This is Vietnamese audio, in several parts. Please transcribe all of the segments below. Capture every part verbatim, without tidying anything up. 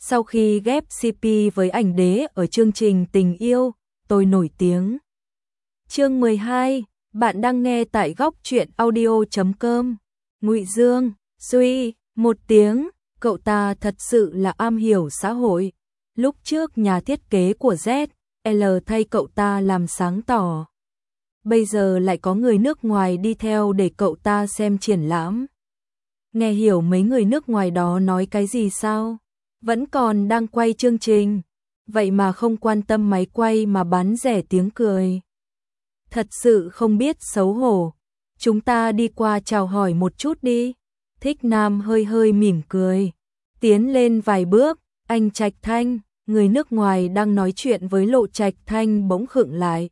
Sau khi ghép xê pê với ảnh đế ở chương trình Tình yêu, tôi nổi tiếng. Chương mười hai, bạn đang nghe tại góc truyện audio chấm com. Ngụy Dương, Duy, một tiếng, cậu ta thật sự là am hiểu xã hội. Lúc trước nhà thiết kế của Z L thay cậu ta làm sáng tỏ. Bây giờ lại có người nước ngoài đi theo để cậu ta xem triển lãm. Nghe hiểu mấy người nước ngoài đó nói cái gì sao? Vẫn còn đang quay chương trình, vậy mà không quan tâm máy quay mà bán rẻ tiếng cười. Thật sự không biết xấu hổ. Chúng ta đi qua chào hỏi một chút đi. Thích Nam hơi hơi mỉm cười. Tiến lên vài bước, anh Trạch Thanh, người nước ngoài đang nói chuyện với Lộ Trạch Thanh bỗng khựng lại.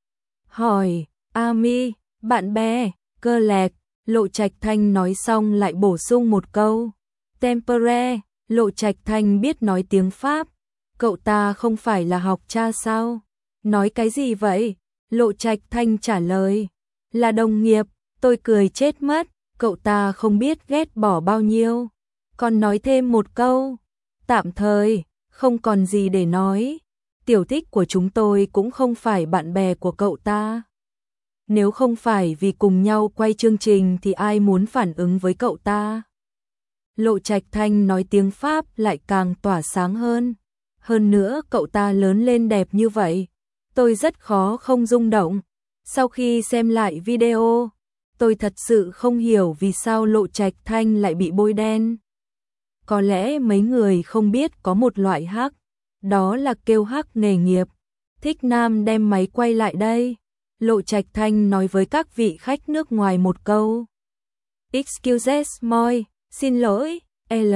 Hỏi, Ami, bạn bè, cơ lẹc, Lộ Trạch Thanh nói xong lại bổ sung một câu. Tempore, Lộ Trạch Thanh biết nói tiếng Pháp. Cậu ta không phải là học cha sao? Nói cái gì vậy? Lộ Trạch Thanh trả lời. Là đồng nghiệp, tôi cười chết mất. Cậu ta không biết ghét bỏ bao nhiêu. Còn nói thêm một câu. Tạm thời, không còn gì để nói. Tiểu thích của chúng tôi cũng không phải bạn bè của cậu ta. Nếu không phải vì cùng nhau quay chương trình thì ai muốn phản ứng với cậu ta? Lộ Trạch Thanh nói tiếng Pháp lại càng tỏa sáng hơn. Hơn nữa cậu ta lớn lên đẹp như vậy. Tôi rất khó không rung động. Sau khi xem lại video, tôi thật sự không hiểu vì sao Lộ Trạch Thanh lại bị bôi đen. Có lẽ mấy người không biết có một loại hắc, đó là kêu hắc nghề nghiệp. Thích Nam đem máy quay lại đây. Lộ Trạch Thanh nói với các vị khách nước ngoài một câu. Excuse moi, xin lỗi, L.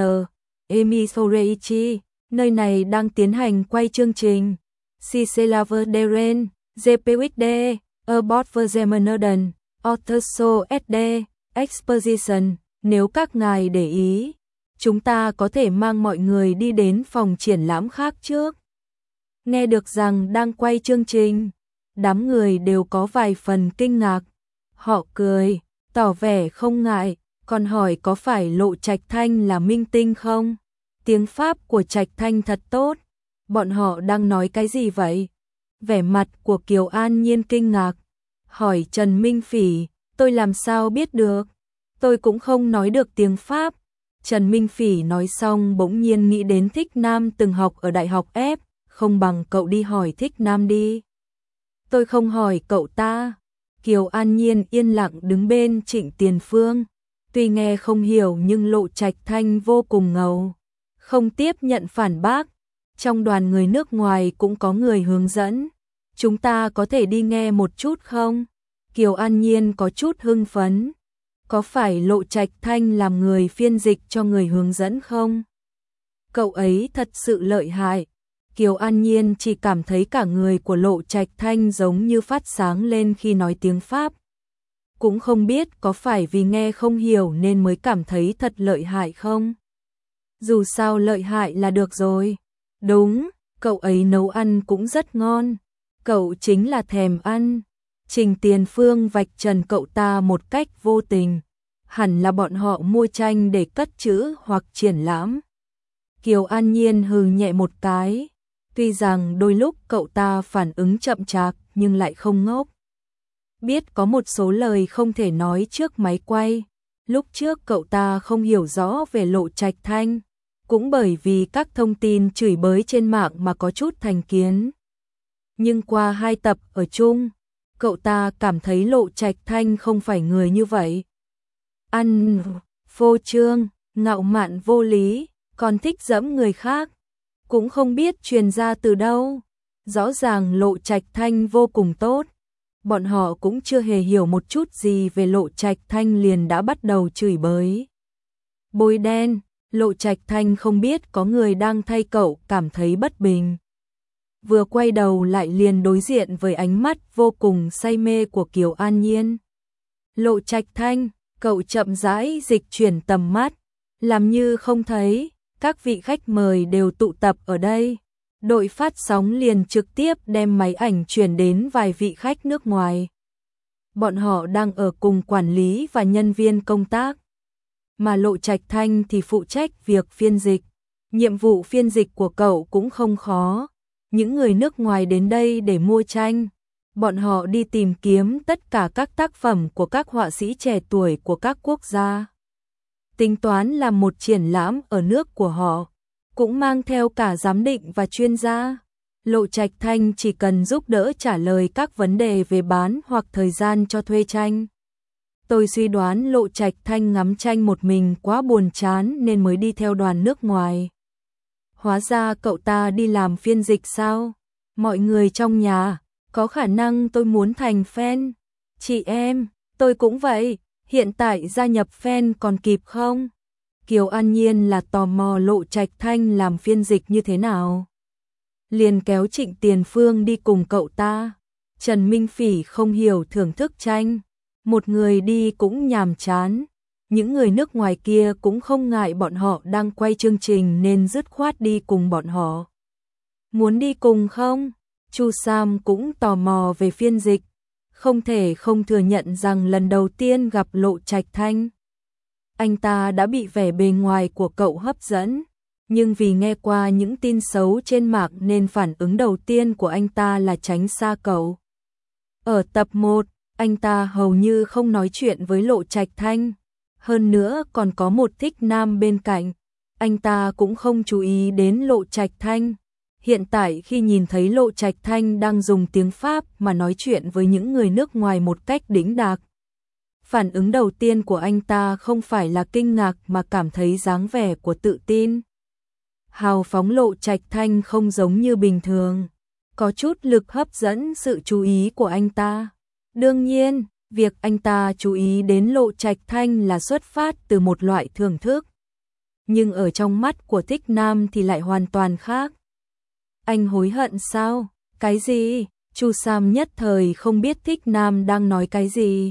Emi Soreichi, nơi này đang tiến hành quay chương trình. Si Selaver Deren, giê pê u đê, About Verzemenorden, Otterso ét đê, Exposition, nếu các ngài để ý, chúng ta có thể mang mọi người đi đến phòng triển lãm khác trước. Nghe được rằng đang quay chương trình, đám người đều có vài phần kinh ngạc. Họ cười, tỏ vẻ không ngại, còn hỏi có phải Lộ Trạch Thanh là minh tinh không? Tiếng Pháp của Trạch Thanh thật tốt. Bọn họ đang nói cái gì vậy? Vẻ mặt của Kiều An Nhiên kinh ngạc. Hỏi Trần Minh Phỉ, tôi làm sao biết được? Tôi cũng không nói được tiếng Pháp. Trần Minh Phỉ nói xong bỗng nhiên nghĩ đến Thích Nam từng học ở Đại học F, không bằng cậu đi hỏi Thích Nam đi. Tôi không hỏi cậu ta. Kiều An Nhiên yên lặng đứng bên Trịnh Tiền Phương. Tuy nghe không hiểu nhưng Lộ Trạch Thanh vô cùng ngầu. Không tiếp nhận phản bác. Trong đoàn người nước ngoài cũng có người hướng dẫn. Chúng ta có thể đi nghe một chút không? Kiều An Nhiên có chút hưng phấn. Có phải Lộ Trạch Thanh làm người phiên dịch cho người hướng dẫn không? Cậu ấy thật sự lợi hại. Kiều An Nhiên chỉ cảm thấy cả người của Lộ Trạch Thanh giống như phát sáng lên khi nói tiếng Pháp. Cũng không biết có phải vì nghe không hiểu nên mới cảm thấy thật lợi hại không? Dù sao lợi hại là được rồi. Đúng, cậu ấy nấu ăn cũng rất ngon. Cậu chính là thèm ăn. Trình Tiền Phương vạch trần cậu ta một cách vô tình. Hẳn là bọn họ mua tranh để cất trữ hoặc triển lãm. Kiều An Nhiên hừ nhẹ một cái. Tuy rằng đôi lúc cậu ta phản ứng chậm chạp nhưng lại không ngốc. Biết có một số lời không thể nói trước máy quay. Lúc trước cậu ta không hiểu rõ về Lộ Trạch Thanh. Cũng bởi vì các thông tin chửi bới trên mạng mà có chút thành kiến. Nhưng qua hai tập ở chung, cậu ta cảm thấy Lộ Trạch Thanh không phải người như vậy. Ăn, phô trương, ngạo mạn vô lý, còn thích dẫm người khác. Cũng không biết truyền ra từ đâu. Rõ ràng Lộ Trạch Thanh vô cùng tốt. Bọn họ cũng chưa hề hiểu một chút gì về Lộ Trạch Thanh liền đã bắt đầu chửi bới. Bôi đen, Lộ Trạch Thanh không biết có người đang thay cậu cảm thấy bất bình. Vừa quay đầu lại liền đối diện với ánh mắt vô cùng say mê của Kiều An Nhiên. Lộ Trạch Thanh, cậu chậm rãi dịch chuyển tầm mắt, làm như không thấy, các vị khách mời đều tụ tập ở đây. Đội phát sóng liền trực tiếp đem máy ảnh chuyển đến vài vị khách nước ngoài. Bọn họ đang ở cùng quản lý và nhân viên công tác. Mà Lộ Trạch Thanh thì phụ trách việc phiên dịch. Nhiệm vụ phiên dịch của cậu cũng không khó. Những người nước ngoài đến đây để mua tranh, bọn họ đi tìm kiếm tất cả các tác phẩm của các họa sĩ trẻ tuổi của các quốc gia. Tính toán làm một triển lãm ở nước của họ, cũng mang theo cả giám định và chuyên gia. Lộ Trạch Thanh chỉ cần giúp đỡ trả lời các vấn đề về bán hoặc thời gian cho thuê tranh. Tôi suy đoán Lộ Trạch Thanh ngắm tranh một mình quá buồn chán nên mới đi theo đoàn nước ngoài. Hóa ra cậu ta đi làm phiên dịch sao? Mọi người trong nhà, có khả năng tôi muốn thành fan. Chị em, tôi cũng vậy, hiện tại gia nhập fan còn kịp không? Kiều An Nhiên là tò mò Lộ Trạch Thanh làm phiên dịch như thế nào. Liền kéo Trịnh Tiền Phương đi cùng cậu ta. Trần Minh Phỉ không hiểu thưởng thức tranh. Một người đi cũng nhàm chán. Những người nước ngoài kia cũng không ngại bọn họ đang quay chương trình nên dứt khoát đi cùng bọn họ. Muốn đi cùng không? Chu Sam cũng tò mò về phiên dịch. Không thể không thừa nhận rằng lần đầu tiên gặp Lộ Trạch Thanh, anh ta đã bị vẻ bề ngoài của cậu hấp dẫn. Nhưng vì nghe qua những tin xấu trên mạng nên phản ứng đầu tiên của anh ta là tránh xa cậu. Ở tập một, anh ta hầu như không nói chuyện với Lộ Trạch Thanh. Hơn nữa còn có một thích nam bên cạnh. Anh ta cũng không chú ý đến Lộ Trạch Thanh. Hiện tại khi nhìn thấy Lộ Trạch Thanh đang dùng tiếng Pháp mà nói chuyện với những người nước ngoài một cách đĩnh đạc, phản ứng đầu tiên của anh ta không phải là kinh ngạc mà cảm thấy dáng vẻ của tự tin. Hào phóng Lộ Trạch Thanh không giống như bình thường, có chút lực hấp dẫn sự chú ý của anh ta. Đương nhiên, việc anh ta chú ý đến Lộ Trạch Thanh là xuất phát từ một loại thưởng thức. Nhưng ở trong mắt của thích nam thì lại hoàn toàn khác. Anh hối hận sao? Cái gì? Chu Sam nhất thời không biết thích nam đang nói cái gì.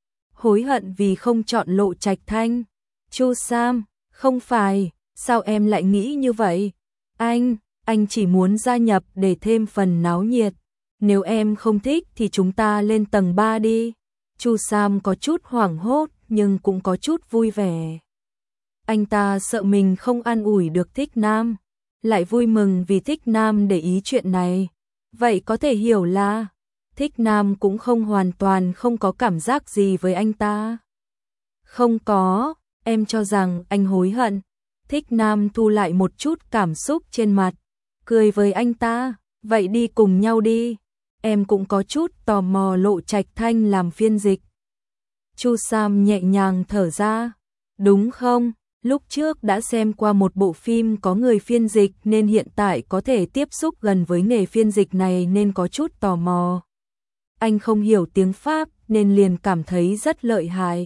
Hối hận vì không chọn Lộ Trạch Thanh. Chu Sam, không phải, sao em lại nghĩ như vậy? Anh, anh chỉ muốn gia nhập để thêm phần náo nhiệt. Nếu em không thích thì chúng ta lên tầng ba đi. Chu Sam có chút hoảng hốt nhưng cũng có chút vui vẻ. Anh ta sợ mình không an ủi được thích nam, lại vui mừng vì thích nam để ý chuyện này. Vậy có thể hiểu là thích nam cũng không hoàn toàn không có cảm giác gì với anh ta. Không có, em cho rằng anh hối hận. Thích nam thu lại một chút cảm xúc trên mặt, cười với anh ta. Vậy đi cùng nhau đi. Em cũng có chút tò mò Lộ Trạch Thanh làm phiên dịch. Chu Sam nhẹ nhàng thở ra. Đúng không? Lúc trước đã xem qua một bộ phim có người phiên dịch nên hiện tại có thể tiếp xúc gần với nghề phiên dịch này nên có chút tò mò. Anh không hiểu tiếng Pháp nên liền cảm thấy rất lợi hại.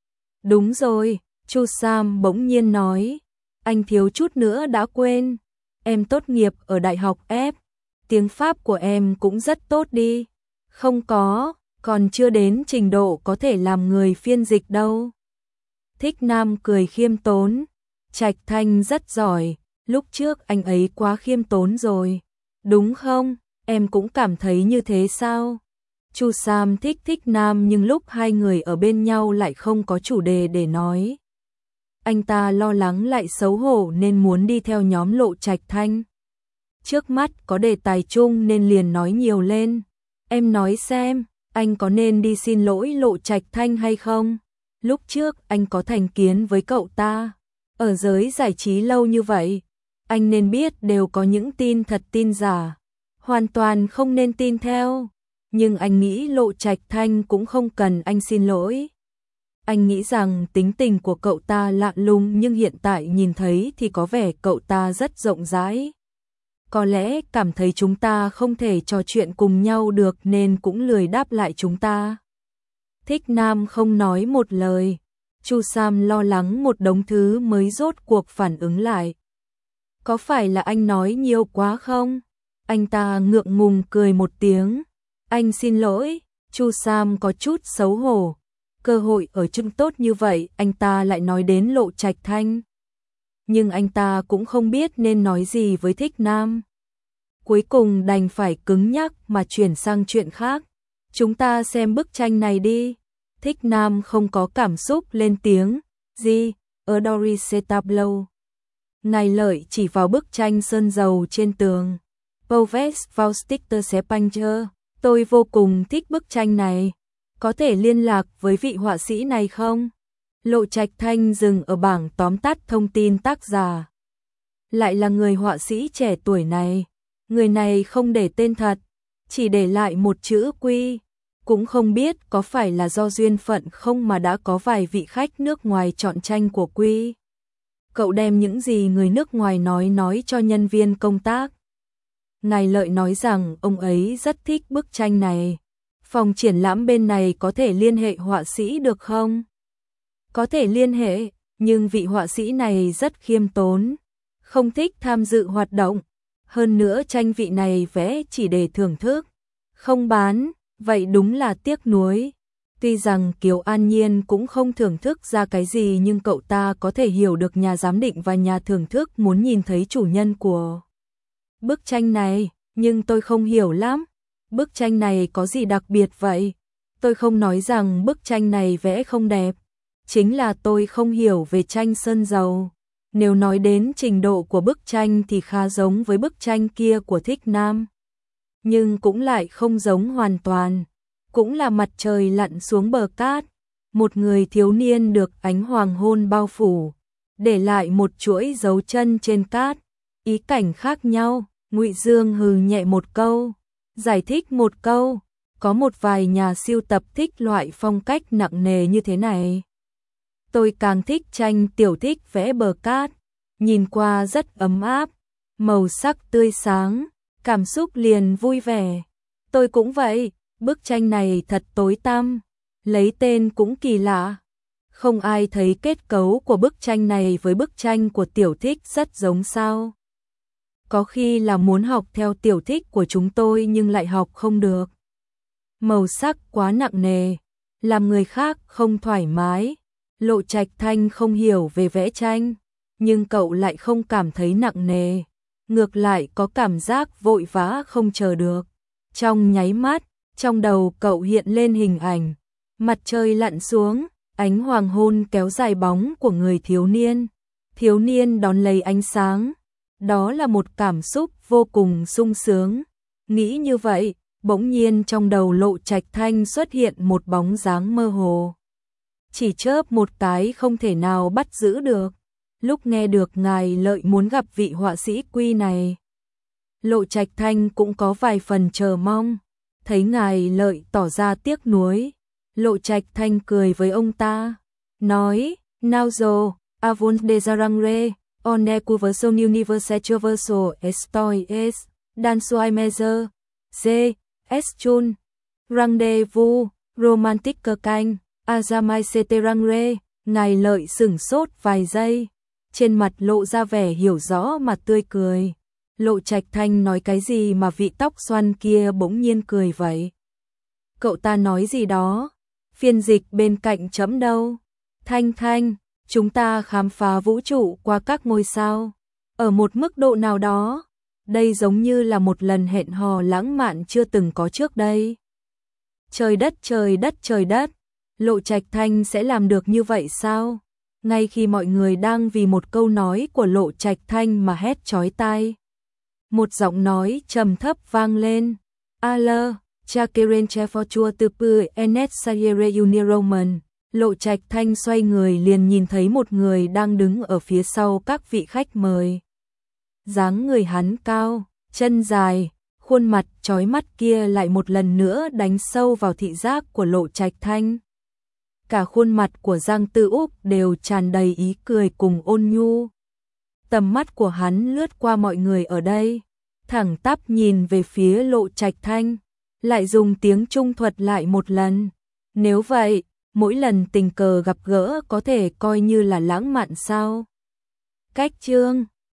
Đúng rồi, Chu Sam bỗng nhiên nói. Anh thiếu chút nữa đã quên. Em tốt nghiệp ở Đại học F. Tiếng Pháp của em cũng rất tốt đi. Không có, còn chưa đến trình độ có thể làm người phiên dịch đâu. Thích nam cười khiêm tốn. Trạch Thanh rất giỏi, lúc trước anh ấy quá khiêm tốn rồi. Đúng không? Em cũng cảm thấy như thế sao? Chu Sam thích thích nam nhưng lúc hai người ở bên nhau lại không có chủ đề để nói. Anh ta lo lắng lại xấu hổ nên muốn đi theo nhóm Lộ Trạch Thanh. Trước mắt có đề tài chung nên liền nói nhiều lên. Em nói xem, anh có nên đi xin lỗi Lộ Trạch Thanh hay không? Lúc trước anh có thành kiến với cậu ta. Ở giới giải trí lâu như vậy, anh nên biết đều có những tin thật tin giả. Hoàn toàn không nên tin theo. Nhưng anh nghĩ Lộ Trạch Thanh cũng không cần anh xin lỗi. Anh nghĩ rằng tính tình của cậu ta lạ lùng nhưng hiện tại nhìn thấy thì có vẻ cậu ta rất rộng rãi. Có lẽ cảm thấy chúng ta không thể trò chuyện cùng nhau được nên cũng lười đáp lại chúng ta. Thích nam không nói một lời. Chu Sam lo lắng một đống thứ mới rốt cuộc phản ứng lại. Có phải là anh nói nhiều quá không? Anh ta ngượng ngùng cười một tiếng. Anh xin lỗi. Chu Sam có chút xấu hổ. Cơ hội ở chung tốt như vậy anh ta lại nói đến Lộ Trạch Thanh. Nhưng anh ta cũng không biết nên nói gì với thích nam. Cuối cùng đành phải cứng nhắc mà chuyển sang chuyện khác. Chúng ta xem bức tranh này đi. Thích nam không có cảm xúc lên tiếng. Gì? Adore ce tableau. Ngài Lợi chỉ vào bức tranh sơn dầu trên tường. Poves Fausticter Sepanger, tôi vô cùng thích bức tranh này. Có thể liên lạc với vị họa sĩ này không? Lộ Trạch Thanh dừng ở bảng tóm tắt thông tin tác giả. Lại là người họa sĩ trẻ tuổi này. Người này không để tên thật, chỉ để lại một chữ Quy. Cũng không biết có phải là do duyên phận không mà đã có vài vị khách nước ngoài chọn tranh của Quy. Cậu đem những gì người nước ngoài nói nói cho nhân viên công tác. Ngài Lợi nói rằng ông ấy rất thích bức tranh này. Phòng triển lãm bên này có thể liên hệ họa sĩ được không? Có thể liên hệ, nhưng vị họa sĩ này rất khiêm tốn, không thích tham dự hoạt động. Hơn nữa tranh vị này vẽ chỉ để thưởng thức, không bán, vậy đúng là tiếc nuối. Tuy rằng Kiều An Nhiên cũng không thưởng thức ra cái gì nhưng cậu ta có thể hiểu được nhà giám định và nhà thưởng thức muốn nhìn thấy chủ nhân của bức tranh này, nhưng tôi không hiểu lắm. Bức tranh này có gì đặc biệt vậy? Tôi không nói rằng bức tranh này vẽ không đẹp, chính là tôi không hiểu về tranh sơn dầu. Nếu nói đến trình độ của bức tranh thì khá giống với bức tranh kia của Thích Nam, nhưng cũng lại không giống hoàn toàn. Cũng là mặt trời lặn xuống bờ cát, một người thiếu niên được ánh hoàng hôn bao phủ, để lại một chuỗi dấu chân trên cát, ý cảnh khác nhau. Ngụy Dương hừ nhẹ một câu, giải thích một câu, có một vài nhà sưu tập thích loại phong cách nặng nề như thế này. Tôi càng thích tranh tiểu thích vẽ bờ cát, nhìn qua rất ấm áp, màu sắc tươi sáng, cảm xúc liền vui vẻ. Tôi cũng vậy, bức tranh này thật tối tăm, lấy tên cũng kỳ lạ. Không ai thấy kết cấu của bức tranh này với bức tranh của tiểu thích rất giống sao? Có khi là muốn học theo tiểu thích của chúng tôi nhưng lại học không được. Màu sắc quá nặng nề, làm người khác không thoải mái. Lộ Trạch Thanh không hiểu về vẽ tranh, nhưng cậu lại không cảm thấy nặng nề, ngược lại có cảm giác vội vã không chờ được. Trong nháy mắt, trong đầu cậu hiện lên hình ảnh, mặt trời lặn xuống, ánh hoàng hôn kéo dài bóng của người thiếu niên. Thiếu niên đón lấy ánh sáng, đó là một cảm xúc vô cùng sung sướng. Nghĩ như vậy, bỗng nhiên trong đầu Lộ Trạch Thanh xuất hiện một bóng dáng mơ hồ. Chỉ chớp một cái không thể nào bắt giữ được. Lúc nghe được Ngài Lợi muốn gặp vị họa sĩ Quy này, Lộ Trạch Thanh cũng có vài phần chờ mong. Thấy Ngài Lợi tỏ ra tiếc nuối, Lộ Trạch Thanh cười với ông ta, nói, nào rồi, avons desarangre, on est conversion universe traversal estoies, dans soi measure, c, estun, rendezvous, romantique canh, azamai seterangre. Ngài Lợi sửng sốt vài giây, trên mặt lộ ra vẻ hiểu rõ mà tươi cười. Lộ Trạch Thanh nói cái gì mà vị tóc xoăn kia bỗng nhiên cười vậy? Cậu ta nói gì đó? Phiên dịch bên cạnh chấm đâu? Thanh Thanh, chúng ta khám phá vũ trụ qua các ngôi sao. Ở một mức độ nào đó, đây giống như là một lần hẹn hò lãng mạn chưa từng có trước đây. Trời đất trời đất trời đất, Lộ Trạch Thanh sẽ làm được như vậy sao? Ngay khi mọi người đang vì một câu nói của Lộ Trạch Thanh mà hét chói tai, một giọng nói trầm thấp vang lên. Ale, Chakeren Chefortua Tupu Enet Sayere Uniroman. Lộ Trạch Thanh xoay người liền nhìn thấy một người đang đứng ở phía sau các vị khách mời. Dáng người hắn cao, chân dài, khuôn mặt chói mắt kia lại một lần nữa đánh sâu vào thị giác của Lộ Trạch Thanh. Cả khuôn mặt của Giang Tư Úc đều tràn đầy ý cười cùng ôn nhu. Tầm mắt của hắn lướt qua mọi người ở đây, thẳng tắp nhìn về phía Lộ Trạch Thanh, lại dùng tiếng Trung thuật lại một lần. Nếu vậy, mỗi lần tình cờ gặp gỡ có thể coi như là lãng mạn sao? Cách chương